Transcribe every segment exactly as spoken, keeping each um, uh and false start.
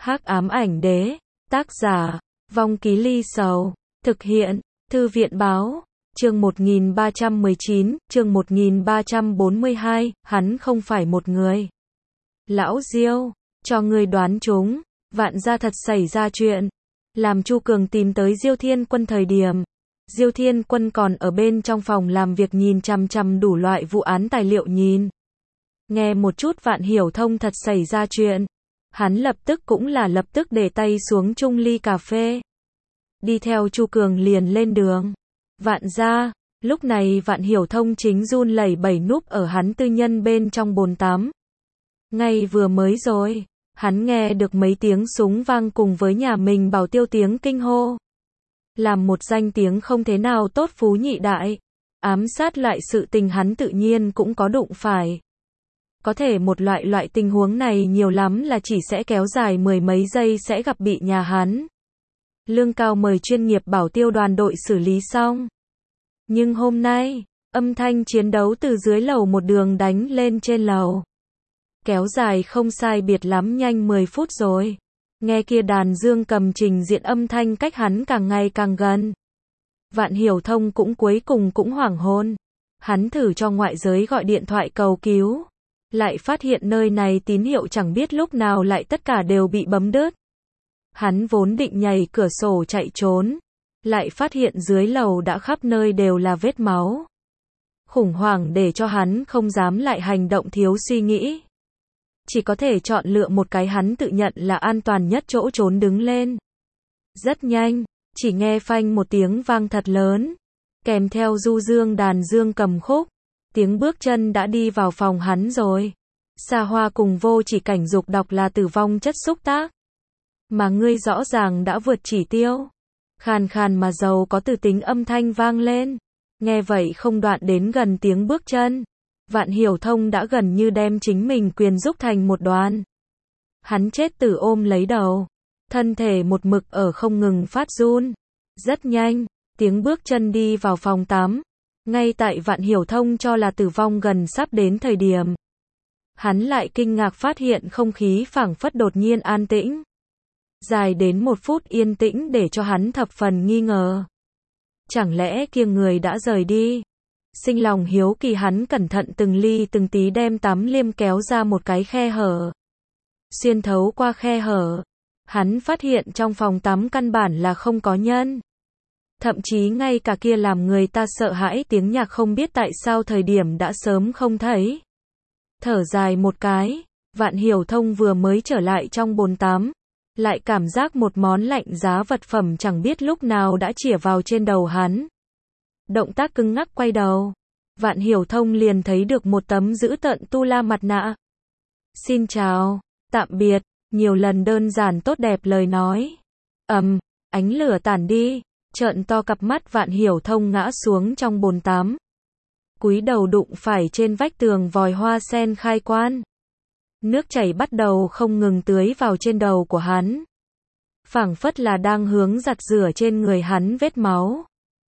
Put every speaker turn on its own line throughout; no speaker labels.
Hắc ám ảnh đế, tác giả, Vong Ký Ly Sầu, thực hiện, Thư viện báo, chương một nghìn ba trăm mười chín, chương một nghìn ba trăm bốn mươi hai, hắn không phải một người. Lão Diêu, cho ngươi đoán chúng, vạn gia thật xảy ra chuyện. Làm Chu Cường tìm tới Diêu Thiên Quân thời điểm, Diêu Thiên Quân còn ở bên trong phòng làm việc nhìn chằm chằm đủ loại vụ án tài liệu nhìn. Nghe một chút Vạn Hiểu Thông thật xảy ra chuyện, hắn lập tức cũng là lập tức để tay xuống chung ly cà phê. Đi theo Chu Cường liền lên đường. Vạn gia, lúc này Vạn Hiểu Thông chính run lẩy bẩy núp ở hắn tư nhân bên trong bồn tắm. Ngay vừa mới rồi, hắn nghe được mấy tiếng súng vang cùng với nhà mình bảo tiêu tiếng kinh hô. Làm một danh tiếng không thế nào tốt phú nhị đại, ám sát lại sự tình hắn tự nhiên cũng có đụng phải. Có thể một loại loại tình huống này nhiều lắm là chỉ sẽ kéo dài mười mấy giây sẽ gặp bị nhà hắn. Lương cao mời chuyên nghiệp bảo tiêu đoàn đội xử lý xong. Nhưng hôm nay, âm thanh chiến đấu từ dưới lầu một đường đánh lên trên lầu. Kéo dài không sai biệt lắm nhanh mười phút rồi. Nghe kia đàn dương cầm trình diện âm thanh cách hắn càng ngày càng gần. Vạn Hiểu Thông cũng cuối cùng cũng hoảng hồn. Hắn thử cho ngoại giới gọi điện thoại cầu cứu. Lại phát hiện nơi này tín hiệu chẳng biết lúc nào lại tất cả đều bị bấm đứt. Hắn vốn định nhảy cửa sổ chạy trốn. Lại phát hiện dưới lầu đã khắp nơi đều là vết máu. Khủng hoảng để cho hắn không dám lại hành động thiếu suy nghĩ. Chỉ có thể chọn lựa một cái hắn tự nhận là an toàn nhất chỗ trốn đứng lên. Rất nhanh, chỉ nghe phanh một tiếng vang thật lớn. Kèm theo du dương đàn dương cầm khúc. Tiếng bước chân đã đi vào phòng hắn rồi. Xa Hoa cùng Vô Chỉ Cảnh dục đọc là tử vong chất xúc tác. Mà ngươi rõ ràng đã vượt chỉ tiêu. Khàn khàn mà giàu có từ tính âm thanh vang lên. Nghe vậy không đoạn đến gần tiếng bước chân. Vạn Hiểu Thông đã gần như đem chính mình quyền rúc thành một đoàn. Hắn chết tử ôm lấy đầu. Thân thể một mực ở không ngừng phát run. Rất nhanh, tiếng bước chân đi vào phòng tắm. Ngay tại Vạn Hiểu Thông cho là tử vong gần sắp đến thời điểm. Hắn lại kinh ngạc phát hiện không khí phảng phất đột nhiên an tĩnh. Dài đến một phút yên tĩnh để cho hắn thập phần nghi ngờ. Chẳng lẽ kia người đã rời đi? Sinh lòng hiếu kỳ hắn cẩn thận từng ly từng tí đem tắm liêm kéo ra một cái khe hở. Xuyên thấu qua khe hở. Hắn phát hiện trong phòng tắm căn bản là không có nhân. Thậm chí ngay cả kia làm người ta sợ hãi tiếng nhạc không biết tại sao thời điểm đã sớm không thấy. Thở dài một cái, Vạn Hiểu Thông vừa mới trở lại trong bồn tắm. Lại cảm giác một món lạnh giá vật phẩm chẳng biết lúc nào đã chĩa vào trên đầu hắn. Động tác cứng ngắc quay đầu. Vạn Hiểu Thông liền thấy được một tấm dữ tợn tu la mặt nạ. Xin chào, tạm biệt, nhiều lần đơn giản tốt đẹp lời nói. Ầm, ánh lửa tản đi, trợn to cặp mắt Vạn Hiểu Thông ngã xuống trong bồn tắm. Cúi đầu đụng phải trên vách tường vòi hoa sen khai quan. Nước chảy bắt đầu không ngừng tưới vào trên đầu của hắn. Phảng phất là đang hướng giặt rửa trên người hắn vết máu.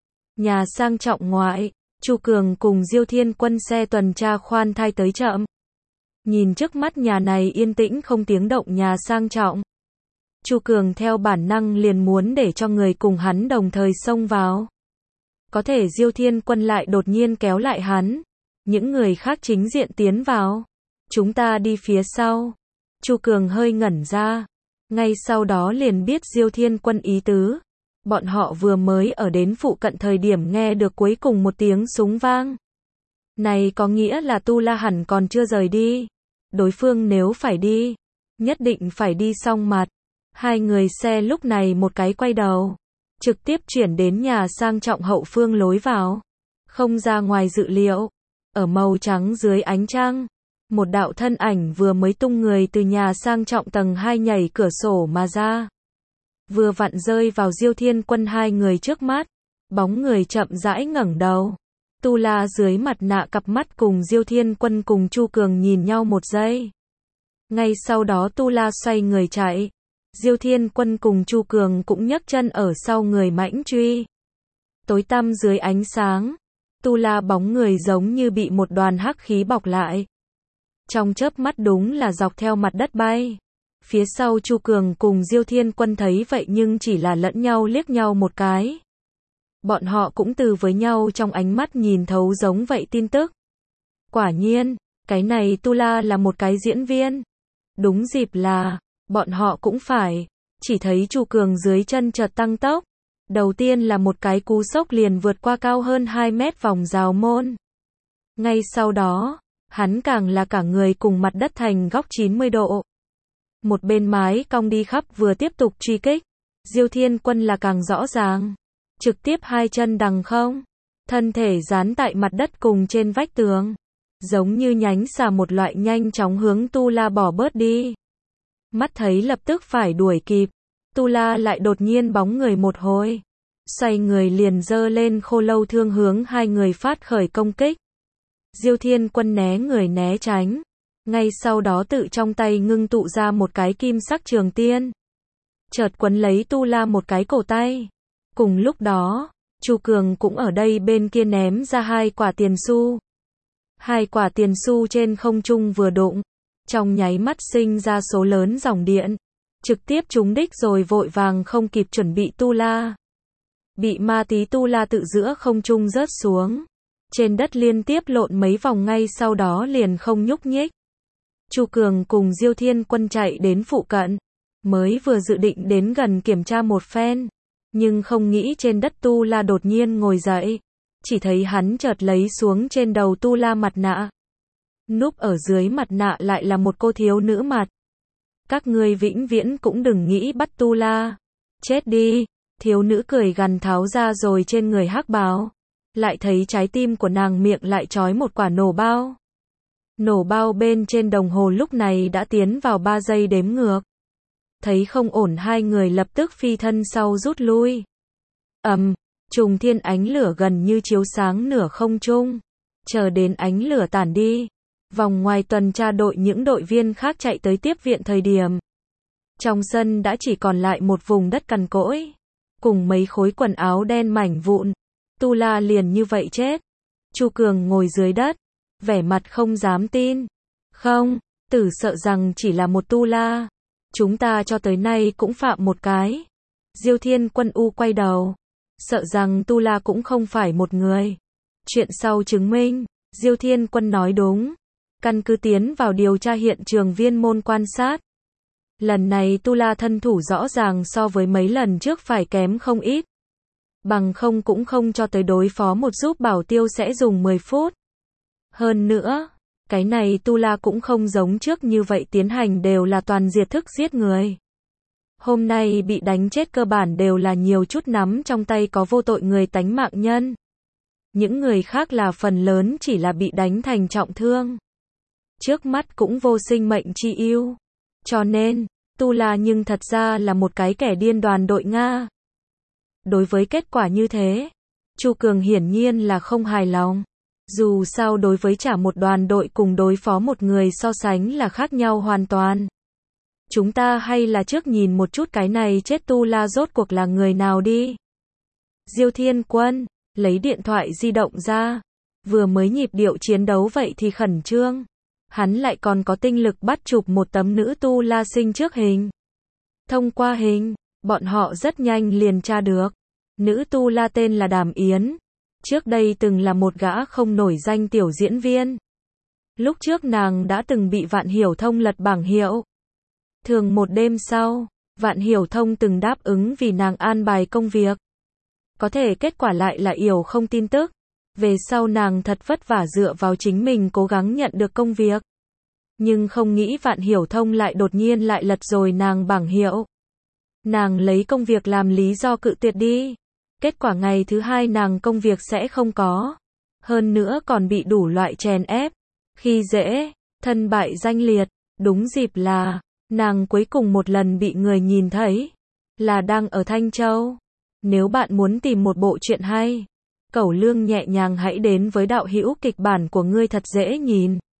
Nhà sang trọng ngoại, Chu Cường cùng Diêu Thiên Quân xe tuần tra khoan thai tới chậm. Nhìn trước mắt nhà này yên tĩnh không tiếng động nhà sang trọng. Chu Cường theo bản năng liền muốn để cho người cùng hắn đồng thời xông vào. Có thể Diêu Thiên Quân lại đột nhiên kéo lại hắn. Những người khác chính diện tiến vào. Chúng ta đi phía sau. Chu Cường hơi ngẩn ra. Ngay sau đó liền biết Diêu Thiên Quân ý tứ. Bọn họ vừa mới ở đến phụ cận thời điểm nghe được cuối cùng một tiếng súng vang. Này có nghĩa là Tu La hẳn còn chưa rời đi. Đối phương nếu phải đi, nhất định phải đi xong mặt. Hai người xe lúc này một cái quay đầu. Trực tiếp chuyển đến nhà sang trọng hậu phương lối vào. Không ra ngoài dự liệu. Ở màu trắng dưới ánh trăng. Một đạo thân ảnh vừa mới tung người từ nhà sang trọng tầng hai nhảy cửa sổ mà ra. Vừa vặn rơi vào Diêu Thiên Quân hai người trước mắt. Bóng người chậm rãi ngẩng đầu. Tu La dưới mặt nạ cặp mắt cùng Diêu Thiên Quân cùng Chu Cường nhìn nhau một giây. Ngay sau đó Tu La xoay người chạy. Diêu Thiên Quân cùng Chu Cường cũng nhấc chân ở sau người mãnh truy. Tối tăm dưới ánh sáng. Tu La bóng người giống như bị một đoàn hắc khí bọc lại. Trong chớp mắt đúng là dọc theo mặt đất bay. Phía sau Chu Cường cùng Diêu Thiên Quân thấy vậy nhưng chỉ là lẫn nhau liếc nhau một cái. Bọn họ cũng từ với nhau trong ánh mắt nhìn thấu giống vậy tin tức. Quả nhiên, cái này Tu La là một cái diễn viên. Đúng dịp là, bọn họ cũng phải, chỉ thấy Chu Cường dưới chân chợt tăng tốc. Đầu tiên là một cái cú sốc liền vượt qua cao hơn hai mét vòng rào môn. Ngay sau đó, hắn càng là cả người cùng mặt đất thành góc chín mươi độ. Một bên mái cong đi khắp vừa tiếp tục truy kích. Diêu Thiên Quân là càng rõ ràng. Trực tiếp hai chân đằng không. Thân thể dán tại mặt đất cùng trên vách tường. Giống như nhánh xà một loại nhanh chóng hướng Tu La bỏ bớt đi. Mắt thấy lập tức phải đuổi kịp. Tu La lại đột nhiên bóng người một hồi. Xoay người liền giơ lên khô lâu thương hướng hai người phát khởi công kích. Diêu Thiên Quân né người né tránh. Ngay sau đó tự trong tay ngưng tụ ra một cái kim sắc trường tiên. Chợt quấn lấy Tu La một cái cổ tay. Cùng lúc đó, Chu Cường cũng ở đây bên kia ném ra hai quả tiền xu. Hai quả tiền xu trên không trung vừa đụng. Trong nháy mắt sinh ra số lớn dòng điện. Trực tiếp trúng đích rồi vội vàng không kịp chuẩn bị Tu La. Bị ma tí Tu La tự giữa không trung rớt xuống. Trên đất liên tiếp lộn mấy vòng ngay sau đó liền không nhúc nhích. Chu Cường cùng Diêu Thiên Quân chạy đến phụ cận. Mới vừa dự định đến gần kiểm tra một phen. Nhưng không nghĩ trên đất Tu La đột nhiên ngồi dậy. Chỉ thấy hắn chợt lấy xuống trên đầu Tu La mặt nạ. Núp ở dưới mặt nạ lại là một cô thiếu nữ mặt. Các ngươi vĩnh viễn cũng đừng nghĩ bắt Tu La. Chết đi. Thiếu nữ cười gằn tháo ra rồi trên người hắc bào. Lại thấy trái tim của nàng miệng lại trói một quả nổ bao. Nổ bao bên trên đồng hồ lúc này đã tiến vào ba giây đếm ngược. Thấy không ổn hai người lập tức phi thân sau rút lui. Ầm, um, trùng thiên ánh lửa gần như chiếu sáng nửa không trung. Chờ đến ánh lửa tản đi. Vòng ngoài tuần tra đội những đội viên khác chạy tới tiếp viện thời điểm. Trong sân đã chỉ còn lại một vùng đất cằn cỗi. Cùng mấy khối quần áo đen mảnh vụn. Tu La liền như vậy chết. Chu Cường ngồi dưới đất. Vẻ mặt không dám tin. Không, tử sợ rằng chỉ là một Tu La. Chúng ta cho tới nay cũng phạm một cái. Diêu Thiên Quân u quay đầu. Sợ rằng Tu La cũng không phải một người. Chuyện sau chứng minh. Diêu Thiên Quân nói đúng. Căn cứ tiến vào điều tra hiện trường viên môn quan sát. Lần này Tu La thân thủ rõ ràng so với mấy lần trước phải kém không ít. Bằng không cũng không cho tới đối phó một giúp bảo tiêu sẽ dùng mười phút. Hơn nữa, cái này Tu La cũng không giống trước như vậy tiến hành đều là toàn diệt thức giết người. Hôm nay bị đánh chết cơ bản đều là nhiều chút nắm trong tay có vô tội người tánh mạng nhân. Những người khác là phần lớn chỉ là bị đánh thành trọng thương. Trước mắt cũng vô sinh mệnh chi ưu. Cho nên, Tu La nhưng thật ra là một cái kẻ điên đoàn đội Nga. Đối với kết quả như thế, Chu Cường hiển nhiên là không hài lòng. Dù sao đối với trả một đoàn đội cùng đối phó một người so sánh là khác nhau hoàn toàn. Chúng ta hay là trước nhìn một chút cái này chết Tu La rốt cuộc là người nào đi. Diêu Thiên Quân, lấy điện thoại di động ra. Vừa mới nhịp điệu chiến đấu vậy thì khẩn trương. Hắn lại còn có tinh lực bắt chụp một tấm nữ Tu La sinh trước hình. Thông qua hình, bọn họ rất nhanh liền tra được. Nữ Tu La tên là Đàm Yến. Trước đây từng là một gã không nổi danh tiểu diễn viên. Lúc trước nàng đã từng bị Vạn Hiểu Thông lật bảng hiệu. Thường một đêm sau, Vạn Hiểu Thông từng đáp ứng vì nàng an bài công việc. Có thể kết quả lại là Yểu không tin tức. Về sau nàng thật vất vả dựa vào chính mình cố gắng nhận được công việc. Nhưng không nghĩ Vạn Hiểu Thông lại đột nhiên lại lật rồi nàng bảng hiệu. Nàng lấy công việc làm lý do cự tuyệt đi. Kết quả ngày thứ hai nàng công việc sẽ không có. Hơn nữa còn bị đủ loại chèn ép. Khi dễ, thân bại danh liệt. Đúng dịp là, nàng cuối cùng một lần bị người nhìn thấy. Là đang ở Thanh Châu. Nếu bạn muốn tìm một bộ truyện hay, Cẩu Lương nhẹ nhàng hãy đến với đạo hữu kịch bản của ngươi thật dễ nhìn.